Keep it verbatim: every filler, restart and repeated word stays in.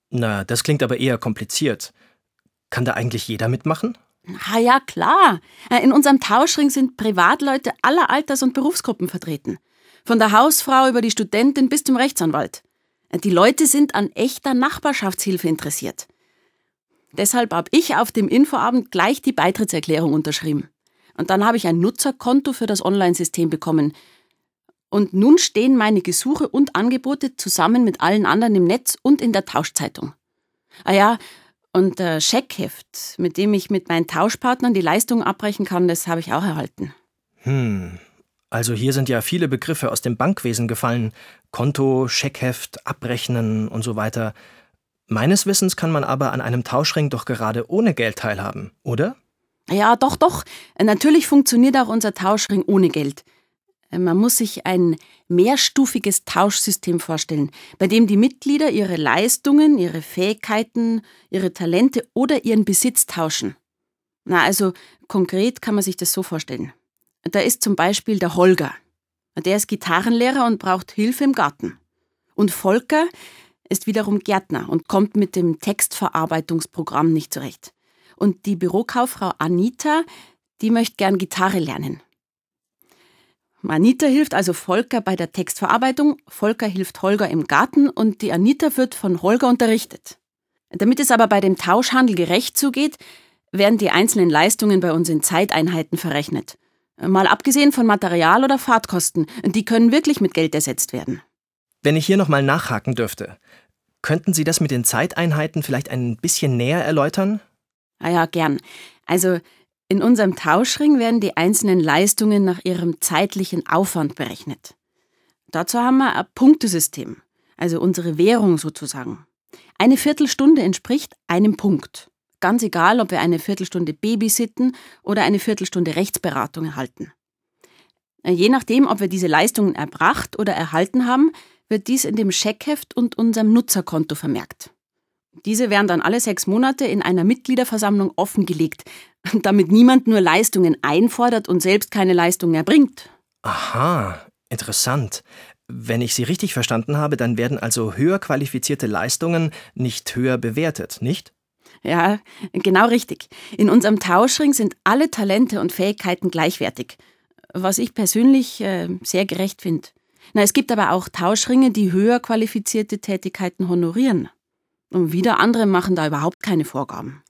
Na, das klingt aber eher kompliziert. Kann da eigentlich jeder mitmachen? Ah ja, klar. In unserem Tauschring sind Privatleute aller Alters- und Berufsgruppen vertreten. Von der Hausfrau über die Studentin bis zum Rechtsanwalt. Die Leute sind an echter Nachbarschaftshilfe interessiert. Deshalb habe ich auf dem Infoabend gleich die Beitrittserklärung unterschrieben. Und dann habe ich ein Nutzerkonto für das Online-System bekommen. Und nun stehen meine Gesuche und Angebote zusammen mit allen anderen im Netz und in der Tauschzeitung. Ah ja, und äh, Scheckheft, mit dem ich mit meinen Tauschpartnern die Leistung abbrechen kann, das habe ich auch erhalten. Hm, also hier sind ja viele Begriffe aus dem Bankwesen gefallen. Konto, Scheckheft, Abrechnen und so weiter. Meines Wissens kann man aber an einem Tauschring doch gerade ohne Geld teilhaben, oder? Ja, doch, doch. Natürlich funktioniert auch unser Tauschring ohne Geld. Man muss sich ein mehrstufiges Tauschsystem vorstellen, bei dem die Mitglieder ihre Leistungen, ihre Fähigkeiten, ihre Talente oder ihren Besitz tauschen. Na, also konkret kann man sich das so vorstellen. Da ist zum Beispiel der Holger. Der ist Gitarrenlehrer und braucht Hilfe im Garten. Und Volker ist wiederum Gärtner und kommt mit dem Textverarbeitungsprogramm nicht zurecht. Und die Bürokauffrau Anita, die möchte gern Gitarre lernen. Anita hilft also Volker bei der Textverarbeitung, Volker hilft Holger im Garten und die Anita wird von Holger unterrichtet. Damit es aber bei dem Tauschhandel gerecht zugeht, werden die einzelnen Leistungen bei uns in Zeiteinheiten verrechnet. Mal abgesehen von Material- oder Fahrtkosten, die können wirklich mit Geld ersetzt werden. Wenn ich hier nochmal nachhaken dürfte, könnten Sie das mit den Zeiteinheiten vielleicht ein bisschen näher erläutern? Ah ja, gern. Also in unserem Tauschring werden die einzelnen Leistungen nach ihrem zeitlichen Aufwand berechnet. Dazu haben wir ein Punktesystem, also unsere Währung sozusagen. Eine Viertelstunde entspricht einem Punkt. Ganz egal, ob wir eine Viertelstunde babysitten oder eine Viertelstunde Rechtsberatung erhalten. Je nachdem, ob wir diese Leistungen erbracht oder erhalten haben, wird dies in dem Scheckheft und unserem Nutzerkonto vermerkt. Diese werden dann alle sechs Monate in einer Mitgliederversammlung offengelegt, damit niemand nur Leistungen einfordert und selbst keine Leistungen erbringt. Aha, interessant. Wenn ich Sie richtig verstanden habe, dann werden also höher qualifizierte Leistungen nicht höher bewertet, nicht? Ja, genau richtig. In unserem Tauschring sind alle Talente und Fähigkeiten gleichwertig, was ich persönlich äh, sehr gerecht finde. Na, es gibt aber auch Tauschringe, die höher qualifizierte Tätigkeiten honorieren. Und wieder andere machen da überhaupt keine Vorgaben.